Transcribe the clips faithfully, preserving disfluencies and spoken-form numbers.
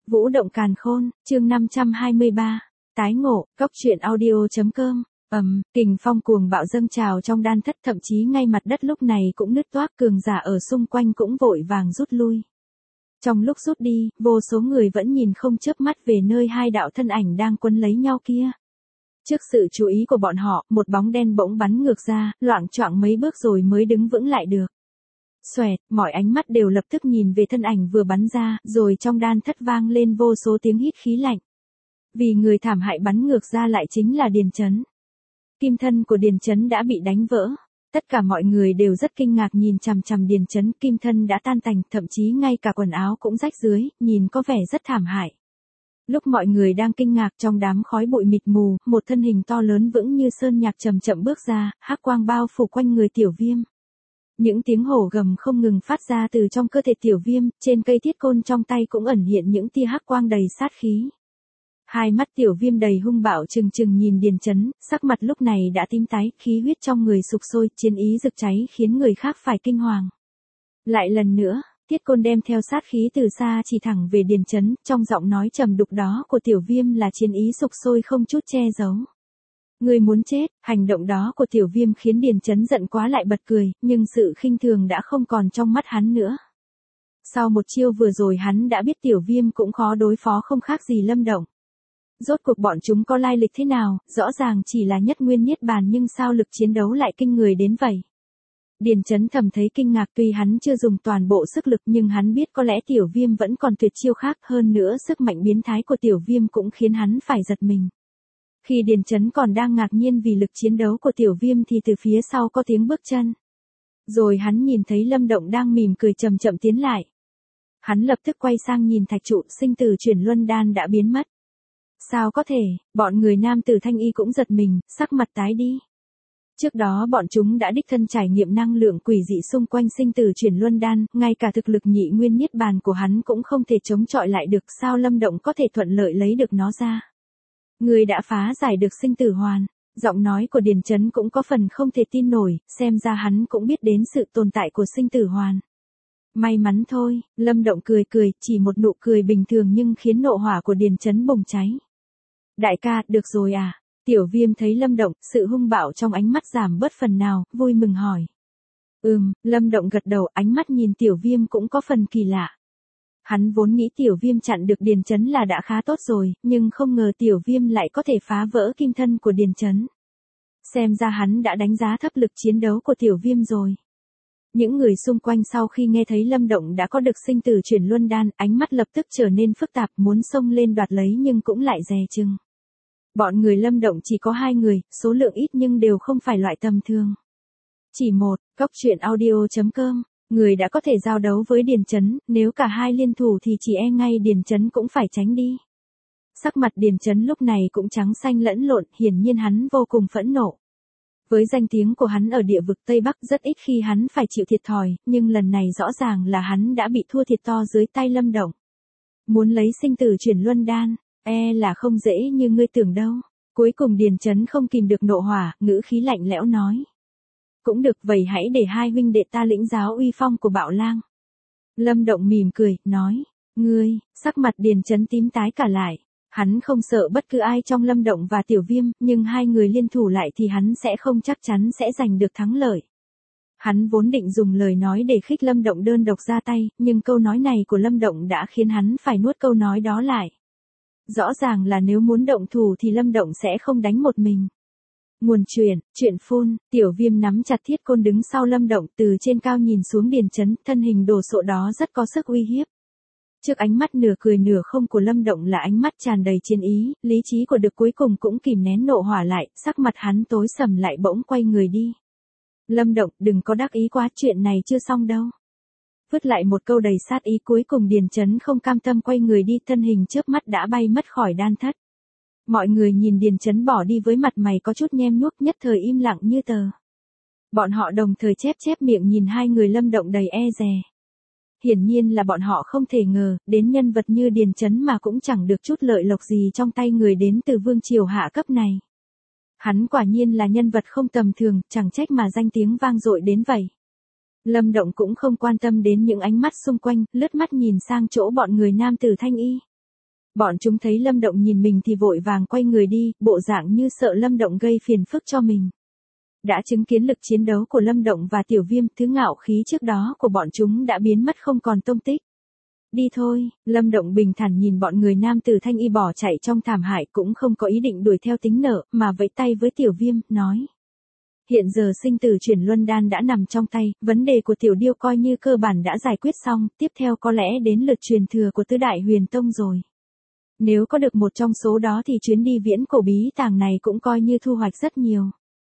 Vũ động càn khôn, chương năm trăm hai mươi ba, tái ngộ, góc truyện audio.com, ầm, kình phong cuồng bạo dâng trào trong đan thất, thậm chí ngay mặt đất lúc này cũng nứt toác, cường giả ở xung quanh cũng vội vàng rút lui. Trong lúc rút đi, vô số người vẫn nhìn không chớp mắt về nơi hai đạo thân ảnh đang quấn lấy nhau kia. Trước sự chú ý của bọn họ, một bóng đen bỗng bắn ngược ra, loạng choạng mấy bước rồi mới đứng vững lại được. Xoẹt, mọi ánh mắt đều lập tức nhìn về thân ảnh vừa bắn ra, rồi trong đan thất vang lên vô số tiếng hít khí lạnh. Vì người thảm hại bắn ngược ra lại chính là Điền Chấn. Kim thân của Điền Chấn đã bị đánh vỡ. Tất cả mọi người đều rất kinh ngạc nhìn chằm chằm Điền Chấn, kim thân đã tan tành, thậm chí ngay cả quần áo cũng rách dưới, nhìn có vẻ rất thảm hại. Lúc mọi người đang kinh ngạc, trong đám khói bụi mịt mù, một thân hình to lớn vững như sơn nhạc chậm chậm bước ra, hắc quang bao phủ quanh người Tiểu Viêm. Những tiếng hổ gầm không ngừng phát ra từ trong cơ thể Tiểu Viêm, trên cây thiết côn trong tay cũng ẩn hiện những tia hắc quang đầy sát khí. Hai mắt Tiểu Viêm đầy hung bạo trừng trừng nhìn Điền Chấn, sắc mặt lúc này đã tím tái, khí huyết trong người sục sôi, chiến ý rực cháy khiến người khác phải kinh hoàng. Lại lần nữa, thiết côn đem theo sát khí từ xa chỉ thẳng về Điền Chấn, trong giọng nói trầm đục đó của Tiểu Viêm là chiến ý sục sôi không chút che giấu. Người muốn chết, hành động đó của Tiểu Viêm khiến Điền Chấn giận quá lại bật cười, nhưng sự khinh thường đã không còn trong mắt hắn nữa. Sau một chiêu vừa rồi hắn đã biết Tiểu Viêm cũng khó đối phó không khác gì Lâm Động. Rốt cuộc bọn chúng có lai lịch thế nào, rõ ràng chỉ là nhất nguyên niết bàn nhưng sao lực chiến đấu lại kinh người đến vậy. Điền Chấn thầm thấy kinh ngạc, tuy hắn chưa dùng toàn bộ sức lực nhưng hắn biết có lẽ Tiểu Viêm vẫn còn tuyệt chiêu khác, hơn nữa sức mạnh biến thái của Tiểu Viêm cũng khiến hắn phải giật mình. Khi Điền Chấn còn đang ngạc nhiên vì lực chiến đấu của Tiểu Viêm thì từ phía sau có tiếng bước chân. Rồi hắn nhìn thấy Lâm Động đang mỉm cười chậm chậm tiến lại. Hắn lập tức quay sang nhìn thạch trụ, sinh tử chuyển luân đan đã biến mất. Sao có thể, bọn người nam tử Thanh Y cũng giật mình, sắc mặt tái đi. Trước đó bọn chúng đã đích thân trải nghiệm năng lượng quỷ dị xung quanh sinh tử chuyển luân đan, ngay cả thực lực nhị nguyên niết bàn của hắn cũng không thể chống chọi lại được, sao Lâm Động có thể thuận lợi lấy được nó ra. Người đã phá giải được sinh tử hoàn. Giọng nói của Điền Chấn cũng có phần không thể tin nổi, xem ra hắn cũng biết đến sự tồn tại của sinh tử hoàn. May mắn thôi, Lâm Động cười cười, chỉ một nụ cười bình thường nhưng khiến nộ hỏa của Điền Chấn bùng cháy. Đại ca, được rồi à? Tiểu Viêm thấy Lâm Động, sự hung bạo trong ánh mắt giảm bớt phần nào, vui mừng hỏi. Ừm, Lâm Động gật đầu, ánh mắt nhìn Tiểu Viêm cũng có phần kỳ lạ. Hắn vốn nghĩ Tiểu Viêm chặn được Điền Chấn là đã khá tốt rồi, nhưng không ngờ Tiểu Viêm lại có thể phá vỡ kim thân của Điền Chấn. Xem ra hắn đã đánh giá thấp lực chiến đấu của Tiểu Viêm rồi. Những người xung quanh sau khi nghe thấy Lâm Động đã có được sinh tử chuyển luân đan, ánh mắt lập tức trở nên phức tạp, muốn xông lên đoạt lấy nhưng cũng lại dè chừng. Bọn người Lâm Động chỉ có hai người, số lượng ít nhưng đều không phải loại tầm thường. Chỉ một, góc truyện audio.com, người đã có thể giao đấu với Điền Chấn, nếu cả hai liên thủ thì chỉ e ngay Điền Chấn cũng phải tránh đi. Sắc mặt Điền Chấn lúc này cũng trắng xanh lẫn lộn, hiển nhiên hắn vô cùng phẫn nộ. Với danh tiếng của hắn ở địa vực Tây Bắc rất ít khi hắn phải chịu thiệt thòi, nhưng lần này rõ ràng là hắn đã bị thua thiệt to dưới tay Lâm Động. Muốn lấy sinh tử chuyển luân đan, e là không dễ như ngươi tưởng đâu. Cuối cùng Điền Chấn không kìm được nộ hỏa, ngữ khí lạnh lẽo nói. Cũng được, vậy hãy để hai huynh đệ ta lĩnh giáo uy phong của Bạo Lang. Lâm Động mỉm cười, nói. Ngươi, sắc mặt Điền Chấn tím tái cả lại. Hắn không sợ bất cứ ai trong Lâm Động và Tiểu Viêm, nhưng hai người liên thủ lại thì hắn sẽ không chắc chắn sẽ giành được thắng lợi. Hắn vốn định dùng lời nói để khích Lâm Động đơn độc ra tay, nhưng câu nói này của Lâm Động đã khiến hắn phải nuốt câu nói đó lại. Rõ ràng là nếu muốn động thủ thì Lâm Động sẽ không đánh một mình. Nguồn chuyện, chuyện phun, Tiểu Viêm nắm chặt thiết côn đứng sau Lâm Động, từ trên cao nhìn xuống Điền Chấn, thân hình đồ sộ đó rất có sức uy hiếp. Trước ánh mắt nửa cười nửa không của Lâm Động là ánh mắt tràn đầy chiến ý, lý trí của Đực cuối cùng cũng kìm nén nộ hỏa lại, sắc mặt hắn tối sầm lại bỗng quay người đi. Lâm Động, đừng có đắc ý quá, chuyện này chưa xong đâu. Vứt lại một câu đầy sát ý, cuối cùng Điền Chấn không cam tâm quay người đi, thân hình chớp mắt đã bay mất khỏi đan thất. Mọi người nhìn Điền Chấn bỏ đi với mặt mày có chút nhem nhuốc, nhất thời im lặng như tờ. Bọn họ đồng thời chép chép miệng nhìn hai người Lâm Động đầy e dè. Hiển nhiên là bọn họ không thể ngờ, đến nhân vật như Điền Chấn mà cũng chẳng được chút lợi lộc gì trong tay người đến từ vương triều hạ cấp này. Hắn quả nhiên là nhân vật không tầm thường, chẳng trách mà danh tiếng vang dội đến vậy. Lâm Động cũng không quan tâm đến những ánh mắt xung quanh, lướt mắt nhìn sang chỗ bọn người nam tử Thanh Y. Bọn chúng thấy Lâm Động nhìn mình thì vội vàng quay người đi, bộ dạng như sợ Lâm Động gây phiền phức cho mình. Đã chứng kiến lực chiến đấu của Lâm Động và Tiểu Viêm, thứ ngạo khí trước đó của bọn chúng đã biến mất không còn tông tích. Đi thôi, Lâm Động bình thản nhìn bọn người nam tử thanh y bỏ chạy trong thảm hại, cũng không có ý định đuổi theo tính nợ, mà vẫy tay với Tiểu Viêm, nói. Hiện giờ sinh tử chuyển luân đan đã nằm trong tay, vấn đề của Tiểu Điêu coi như cơ bản đã giải quyết xong, tiếp theo có lẽ đến lượt truyền thừa của Tứ Đại Huyền Tông rồi. Nếu có được một trong số đó thì chuyến đi viễn cổ bí tàng này cũng coi như thu hoạch rất nhiều.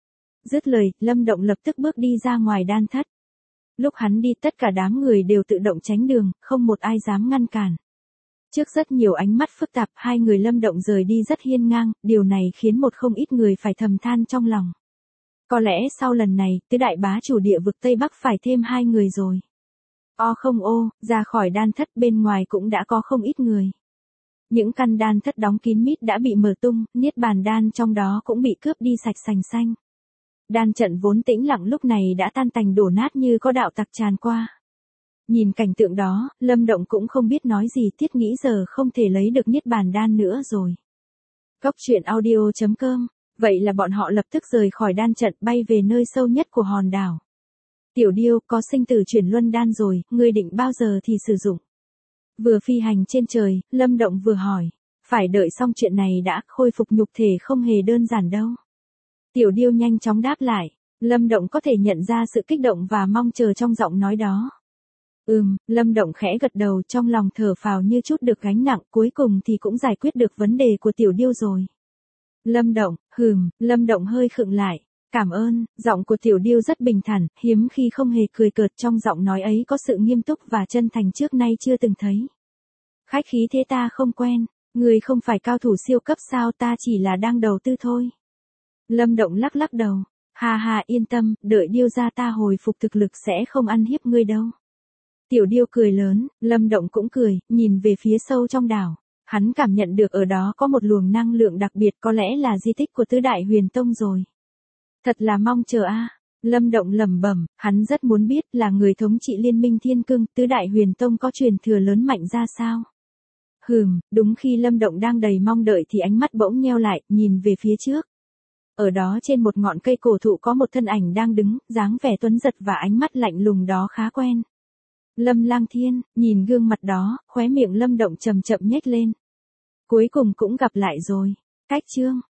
Dứt lời, Lâm Động lập tức bước đi ra ngoài đan thất. Lúc hắn đi tất cả đám người đều tự động tránh đường, không một ai dám ngăn cản. Trước rất nhiều ánh mắt phức tạp, hai người Lâm Động rời đi rất hiên ngang, điều này khiến một không ít người phải thầm than trong lòng. Có lẽ sau lần này, tứ đại bá chủ địa vực Tây Bắc phải thêm hai người rồi. O không ô, ra khỏi đan thất bên ngoài cũng đã có không ít người. Những căn đan thất đóng kín mít đã bị mở tung, niết bàn đan trong đó cũng bị cướp đi sạch sành xanh. Đan trận vốn tĩnh lặng lúc này đã tan tành đổ nát như có đạo tặc tràn qua. Nhìn cảnh tượng đó, Lâm Động cũng không biết nói gì, thiết nghĩ giờ không thể lấy được niết bàn đan nữa rồi. Cốc truyện audio chấm com. Vậy là bọn họ lập tức rời khỏi đan trận, bay về nơi sâu nhất của hòn đảo. Tiểu Điêu, có sinh tử chuyển luân đan rồi, ngươi định bao giờ thì sử dụng? Vừa phi hành trên trời, Lâm Động vừa hỏi. Phải đợi xong chuyện này đã, khôi phục nhục thể không hề đơn giản đâu. Tiểu Điêu nhanh chóng đáp lại. Lâm Động có thể nhận ra sự kích động và mong chờ trong giọng nói đó. Ừm, Lâm Động khẽ gật đầu, trong lòng thở phào như chút được gánh nặng, cuối cùng thì cũng giải quyết được vấn đề của Tiểu Điêu rồi. Lâm Động, hừm, Lâm Động hơi khựng lại. Cảm ơn, giọng của Tiểu Điêu rất bình thản, hiếm khi không hề cười cợt, trong giọng nói ấy có sự nghiêm túc và chân thành trước nay chưa từng thấy. Khách khí thế ta không quen, người không phải cao thủ siêu cấp sao, ta chỉ là đang đầu tư thôi. Lâm Động lắc lắc đầu, ha ha yên tâm, đợi Điêu gia ta hồi phục thực lực sẽ không ăn hiếp ngươi đâu. Tiểu Điêu cười lớn, Lâm Động cũng cười, nhìn về phía sâu trong đảo. Hắn cảm nhận được ở đó có một luồng năng lượng đặc biệt, có lẽ là di tích của Tứ Đại Huyền Tông rồi. Thật là mong chờ a. À. Lâm Động lẩm bẩm, hắn rất muốn biết là người thống trị Liên minh Thiên Cương, Tứ Đại Huyền Tông có truyền thừa lớn mạnh ra sao. Hừm, đúng khi Lâm Động đang đầy mong đợi thì ánh mắt bỗng nheo lại, nhìn về phía trước. Ở đó trên một ngọn cây cổ thụ có một thân ảnh đang đứng, dáng vẻ tuấn giật và ánh mắt lạnh lùng đó khá quen. Lâm Lang Thiên, nhìn gương mặt đó, khóe miệng Lâm Động chậm chậm nhếch lên. Cuối cùng cũng gặp lại rồi. Cách chương